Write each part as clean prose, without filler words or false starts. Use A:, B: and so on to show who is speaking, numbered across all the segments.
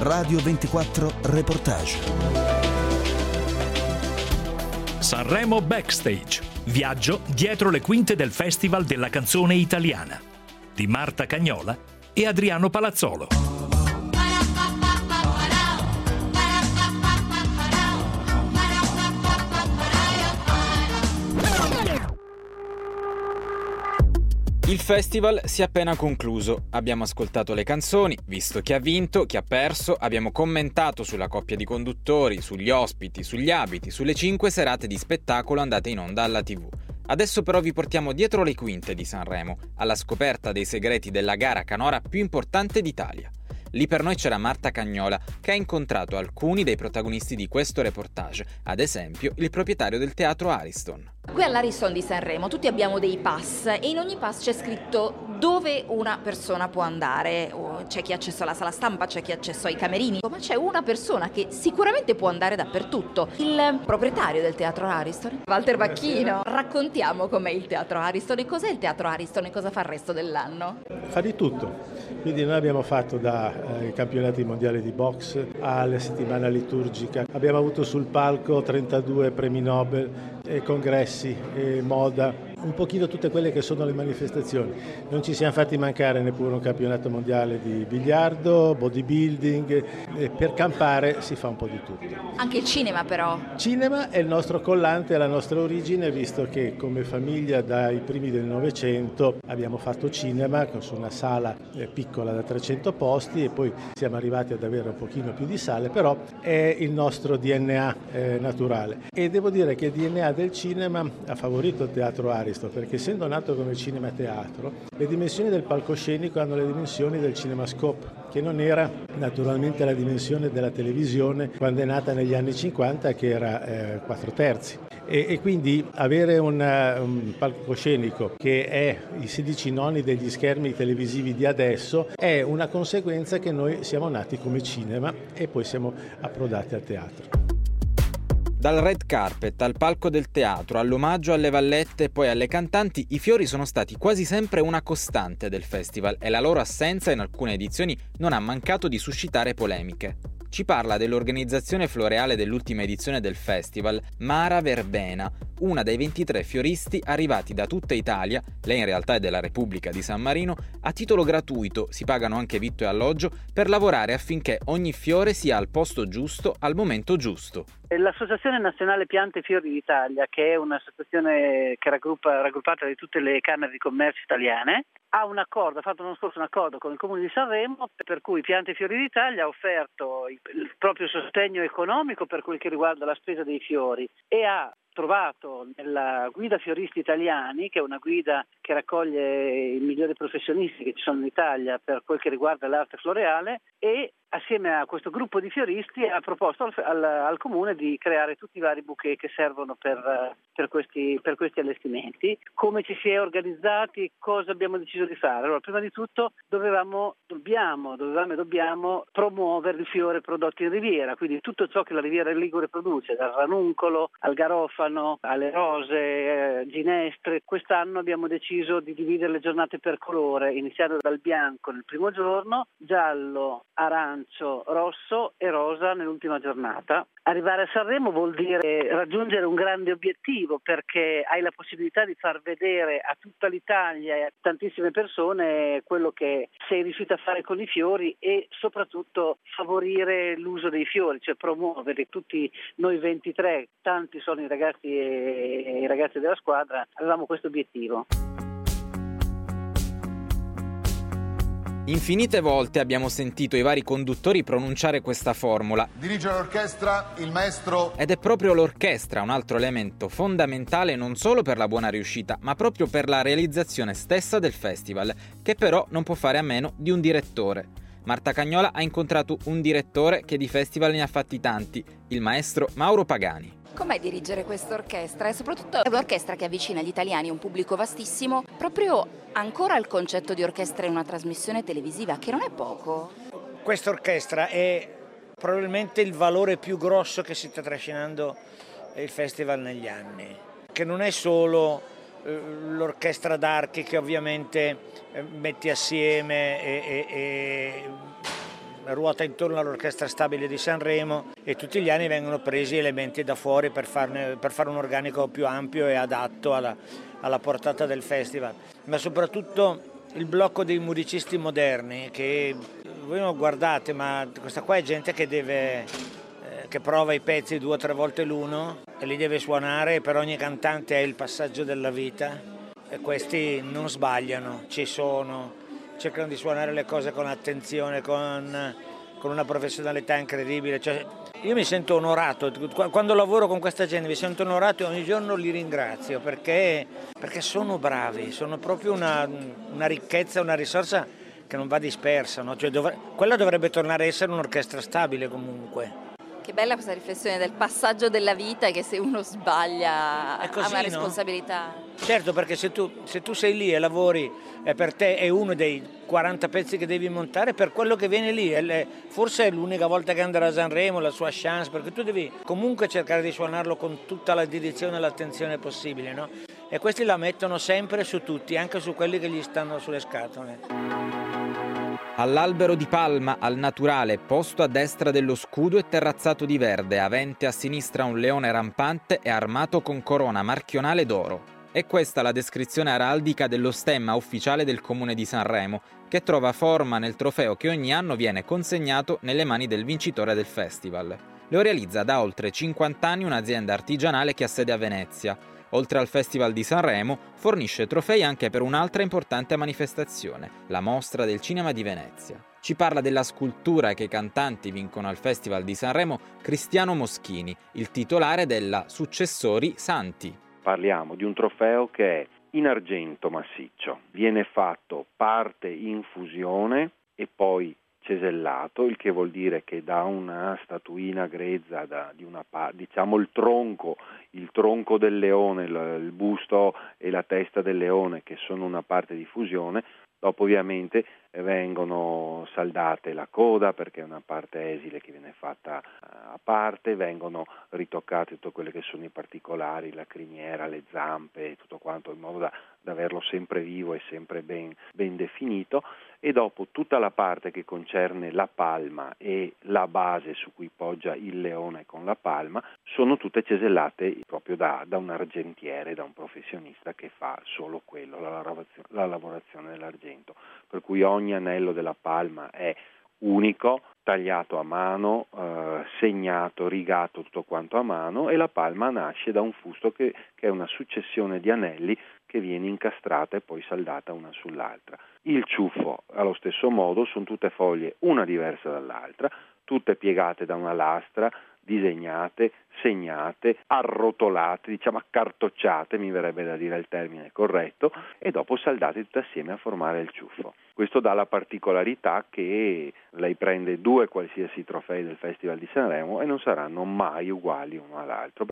A: Radio 24 Reportage.
B: Sanremo Backstage. Viaggio dietro le quinte del Festival della canzone italiana di Marta Cagnola e Adriano Palazzolo.
C: Il festival si è appena concluso, abbiamo ascoltato le canzoni, visto chi ha vinto, chi ha perso, abbiamo commentato sulla coppia di conduttori, sugli ospiti, sugli abiti, sulle 5 serate di spettacolo andate in onda alla TV. Adesso però vi portiamo dietro le quinte di Sanremo, alla scoperta dei segreti della gara canora più importante d'Italia. Lì per noi c'era Marta Cagnola, che ha incontrato alcuni dei protagonisti di questo reportage, ad esempio il proprietario del teatro Ariston.
D: Qui all'Ariston di Sanremo tutti abbiamo dei pass e in ogni pass c'è scritto dove una persona può andare. C'è chi ha accesso alla sala stampa, c'è chi ha accesso ai camerini, ma c'è una persona che sicuramente può andare dappertutto. Il proprietario del teatro Ariston, Walter Bacchino. Raccontiamo com'è il teatro Ariston e cos'è il teatro Ariston e cosa fa il resto dell'anno.
E: Fa di tutto. Quindi noi abbiamo fatto dai campionati mondiali di box alla settimana liturgica. Abbiamo avuto sul palco 32 premi Nobel, congressi, moda, un pochino tutte quelle che sono le manifestazioni. Non ci siamo fatti mancare neppure un campionato mondiale di biliardo, bodybuilding, per campare si fa un po' di tutto.
D: Anche il cinema però.
E: Cinema è il nostro collante, è la nostra origine, visto che come famiglia dai primi del Novecento abbiamo fatto cinema su una sala piccola da 300 posti e poi siamo arrivati ad avere un pochino più di sale, però è il nostro DNA naturale. E devo dire che il DNA del cinema ha favorito il teatro Ariston, perché essendo nato come cinema teatro, le dimensioni del palcoscenico hanno le dimensioni del cinemascope, che non era naturalmente la dimensione della televisione quando è nata negli anni 50, che era 4/3. E quindi avere un palcoscenico che è i 16 noni degli schermi televisivi di adesso è una conseguenza che noi siamo nati come cinema e poi siamo approdati al teatro.
C: Dal red carpet al palco del teatro, all'omaggio alle vallette e poi alle cantanti, i fiori sono stati quasi sempre una costante del festival e la loro assenza in alcune edizioni non ha mancato di suscitare polemiche. Ci parla dell'organizzazione floreale dell'ultima edizione del festival Mara Verbena, una dei 23 fioristi arrivati da tutta Italia, lei in realtà è della Repubblica di San Marino, a titolo gratuito, si pagano anche vitto e alloggio, per lavorare affinché ogni fiore sia al posto giusto, al momento giusto.
F: L'Associazione Nazionale Piante e Fiori d'Italia, che è un'associazione che raggruppata di tutte le camere di commercio italiane, ha fatto l'anno scorso un accordo con il Comune di Sanremo, per cui Piante e Fiori d'Italia ha offerto il proprio sostegno economico per quel che riguarda la spesa dei fiori e ha trovato nella guida Fioristi Italiani, che è una guida che raccoglie i migliori professionisti che ci sono in Italia per quel che riguarda l'arte floreale, e assieme a questo gruppo di fioristi ha proposto al Comune di creare tutti i vari bouquet che servono per questi allestimenti. Come ci si è organizzati, cosa abbiamo deciso di fare? Allora, prima di tutto dobbiamo promuovere il fiore prodotto in Riviera, quindi tutto ciò che la Riviera Ligure produce, dal ranuncolo al garofano, alle rose, ginestre. Quest'anno abbiamo deciso di dividere le giornate per colore, iniziando dal bianco nel primo giorno, giallo, arancio, rosso e rosa nell'ultima giornata. Arrivare a Sanremo vuol dire raggiungere un grande obiettivo, perché hai la possibilità di far vedere a tutta l'Italia e a tantissime persone quello che sei riuscito a fare con i fiori e soprattutto favorire l'uso dei fiori, cioè promuovere tutti noi 23, tanti sono i ragazzi e i ragazzi della squadra, avevamo questo obiettivo.
C: Infinite volte abbiamo sentito i vari conduttori pronunciare questa formula.
G: Dirige l'orchestra il maestro.
C: Ed è proprio l'orchestra un altro elemento fondamentale non solo per la buona riuscita, ma proprio per la realizzazione stessa del festival, che però non può fare a meno di un direttore. Marta Cagnola ha incontrato un direttore che di festival ne ha fatti tanti, il maestro Mauro Pagani.
D: Com'è dirigere questa orchestra? E soprattutto è un'orchestra che avvicina gli italiani a un pubblico vastissimo, proprio ancora il concetto di orchestra in una trasmissione televisiva, che non è poco.
H: Questa orchestra è probabilmente il valore più grosso che si sta trascinando il festival negli anni, che non è solo l'orchestra d'archi che ovviamente metti assieme e ruota intorno all'Orchestra Stabile di Sanremo e tutti gli anni vengono presi elementi da fuori per fare un organico più ampio e adatto alla portata del festival, ma soprattutto il blocco dei musicisti moderni, che voi non guardate, ma questa qua è gente che prova i pezzi 2 o 3 volte l'uno e li deve suonare, per ogni cantante è il passaggio della vita e questi non sbagliano, ci sono, cercano di suonare le cose con attenzione, con una professionalità incredibile. Cioè, io mi sento onorato, quando lavoro con questa gente mi sento onorato e ogni giorno li ringrazio perché sono bravi, sono proprio una ricchezza, una risorsa che non va dispersa, no? Cioè, quella dovrebbe tornare a essere un'orchestra stabile comunque.
D: Che bella questa riflessione del passaggio della vita, che se uno sbaglia ha una responsabilità.
H: No? Certo, perché se tu sei lì e lavori e per te è uno dei 40 pezzi che devi montare, per quello che viene lì, forse è l'unica volta che andrà a Sanremo, la sua chance, perché tu devi comunque cercare di suonarlo con tutta la dedizione e l'attenzione possibile, no? E questi la mettono sempre su tutti, anche su quelli che gli stanno sulle scatole.
C: All'albero di palma, al naturale, posto a destra dello scudo e terrazzato di verde, avente a sinistra un leone rampante e armato con corona marchionale d'oro. È questa la descrizione araldica dello stemma ufficiale del Comune di Sanremo, che trova forma nel trofeo che ogni anno viene consegnato nelle mani del vincitore del festival. Lo realizza da oltre 50 anni un'azienda artigianale che ha sede a Venezia. Oltre al Festival di Sanremo, fornisce trofei anche per un'altra importante manifestazione, la Mostra del Cinema di Venezia. Ci parla della scultura che i cantanti vincono al Festival di Sanremo Cristiano Moschini, il titolare della Successori Santi.
I: Parliamo di un trofeo che è in argento massiccio, viene fatto parte in fusione e poi cesellato, il che vuol dire che da una statuina grezza, diciamo il tronco del leone, il busto e la testa del leone, che sono una parte di fusione, dopo ovviamente vengono saldate la coda, perché è una parte esile che viene fatta a parte, vengono ritoccate tutte quelle che sono i particolari, la criniera, le zampe, tutto quanto, in modo da averlo sempre vivo e sempre ben definito, e dopo tutta la parte che concerne la palma e la base su cui poggia il leone con la palma sono tutte cesellate proprio da un argentiere, da un professionista che fa solo quello, la lavorazione dell'argento, per cui ogni anello della palma è unico, tagliato a mano, segnato, rigato, tutto quanto a mano, e la palma nasce da un fusto che è una successione di anelli che viene incastrata e poi saldata una sull'altra. Il ciuffo, allo stesso modo, sono tutte foglie, una diversa dall'altra, tutte piegate da una lastra, disegnate, segnate, arrotolate, diciamo accartocciate, mi verrebbe da dire il termine corretto, e dopo saldate tutte assieme a formare il ciuffo. Questo dà la particolarità che lei prende 2 qualsiasi trofei del Festival di Sanremo e non saranno mai uguali uno all'altro.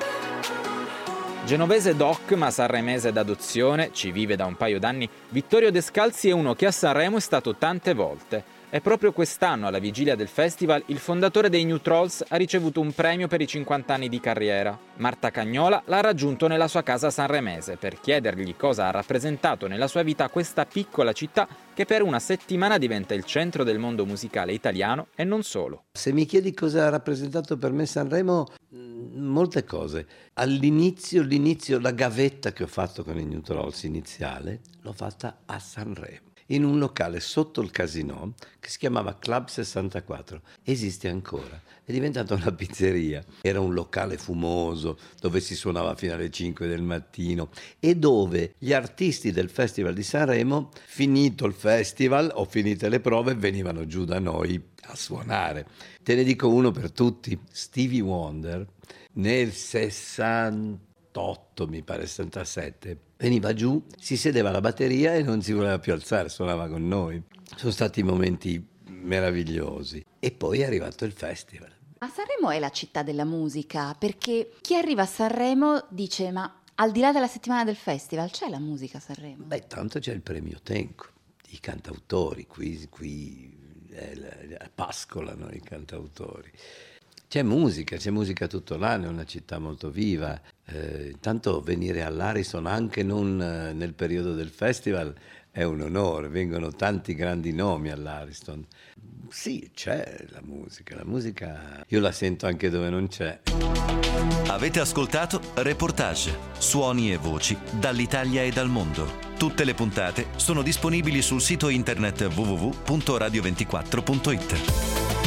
C: Genovese doc ma sanremese d'adozione, ci vive da un paio d'anni, Vittorio Descalzi è uno che a Sanremo è stato tante volte. E proprio quest'anno, alla vigilia del festival, il fondatore dei New Trolls ha ricevuto un premio per i 50 anni di carriera. Marta Cagnola l'ha raggiunto nella sua casa sanremese per chiedergli cosa ha rappresentato nella sua vita questa piccola città che per una settimana diventa il centro del mondo musicale italiano e non solo.
J: Se mi chiedi cosa ha rappresentato per me Sanremo, molte cose. All'inizio, la gavetta che ho fatto con i New Trolls iniziale, l'ho fatta a Sanremo, in un locale sotto il Casino che si chiamava Club 64, esiste ancora, è diventata una pizzeria, era un locale fumoso dove si suonava fino alle 5 del mattino e dove gli artisti del Festival di Sanremo, finito il festival o finite le prove, venivano giù da noi a suonare. Te ne dico uno per tutti, Stevie Wonder nel 68, mi pare 67, veniva giù, si sedeva alla batteria e non si voleva più alzare, suonava con noi. Sono stati momenti meravigliosi. E poi è arrivato il festival.
D: Ma Sanremo è la città della musica, perché chi arriva a Sanremo dice: ma al di là della settimana del festival c'è la musica a Sanremo?
J: Beh, tanto c'è il premio Tenco, i cantautori, qui pascolano i cantautori. C'è musica tutto l'anno, è una città molto viva. Intanto venire all'Arison, anche non nel periodo del festival, è un onore, vengono tanti grandi nomi all'Ariston. Sì, c'è la musica io la sento anche dove non c'è.
K: Avete ascoltato Reportage, suoni e voci dall'Italia e dal mondo. Tutte le puntate sono disponibili sul sito internet www.radio24.it.